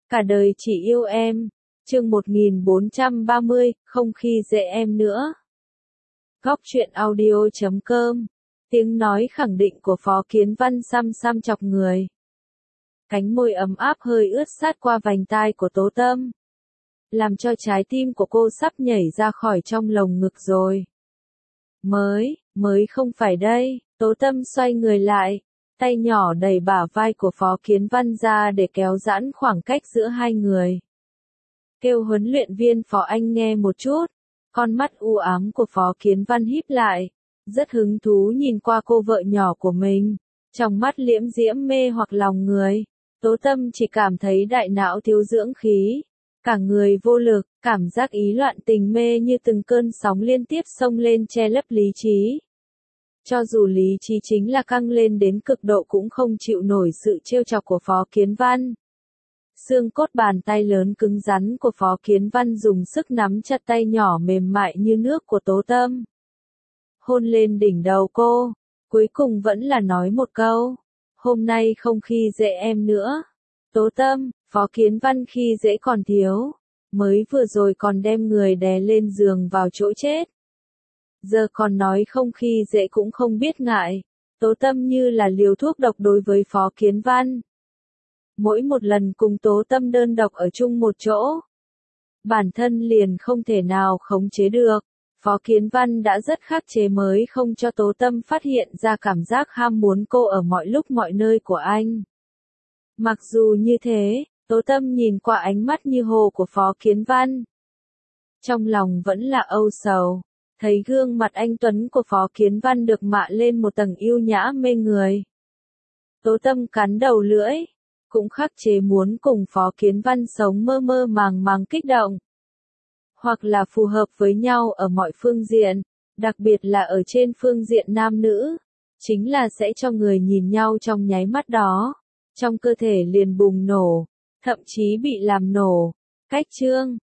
Cả đời chỉ yêu em. Chương 1430, không khi dễ em nữa. Góc truyện audio.com. Tiếng nói khẳng định của Phó Kiến Văn xăm xăm chọc người. Cánh môi ấm áp hơi ướt sát qua vành tai của Tố Tâm, làm cho trái tim của cô sắp nhảy ra khỏi trong lồng ngực rồi. Mới không phải đây. Tố Tâm xoay người lại, tay nhỏ đẩy bả vai của Phó Kiến Văn ra để kéo giãn khoảng cách giữa hai người. Kêu huấn luyện viên Phó Anh nghe một chút. Con mắt u ám của Phó Kiến Văn híp lại, rất hứng thú nhìn qua cô vợ nhỏ của mình, trong mắt liễm diễm mê hoặc lòng người. Tố Tâm chỉ cảm thấy đại não thiếu dưỡng khí, cả người vô lực, cảm giác ý loạn tình mê như từng cơn sóng liên tiếp xông lên che lấp lý trí. Cho dù lý trí chính là căng lên đến cực độ cũng không chịu nổi sự trêu chọc của Phó Kiến Văn. Xương cốt bàn tay lớn cứng rắn của Phó Kiến Văn dùng sức nắm chặt tay nhỏ mềm mại như nước của Tố Tâm. Hôn lên đỉnh đầu cô, cuối cùng vẫn là nói một câu, hôm nay không khi dễ em nữa. Tố Tâm, Phó Kiến Văn khi dễ còn thiếu, mới vừa rồi còn đem người đè lên giường vào chỗ chết. Giờ còn nói không khi dễ cũng không biết ngại. Tố Tâm như là liều thuốc độc đối với Phó Kiến Văn. Mỗi một lần cùng Tố Tâm đơn độc ở chung một chỗ, bản thân liền không thể nào khống chế được. Phó Kiến Văn đã rất khắc chế mới không cho Tố Tâm phát hiện ra cảm giác ham muốn cô ở mọi lúc mọi nơi của anh. Mặc dù như thế, Tố Tâm nhìn qua ánh mắt như hồ của Phó Kiến Văn, trong lòng vẫn là âu sầu. Thấy gương mặt anh tuấn của Phó Kiến Văn được mạ lên một tầng yêu nhã mê người. Tố Tâm cắn đầu lưỡi, cũng khắc chế muốn cùng Phó Kiến Văn sống mơ mơ màng màng kích động. Hoặc là phù hợp với nhau ở mọi phương diện, đặc biệt là ở trên phương diện nam nữ, chính là sẽ cho người nhìn nhau trong nháy mắt đó, trong cơ thể liền bùng nổ, thậm chí bị làm nổ. Cách chương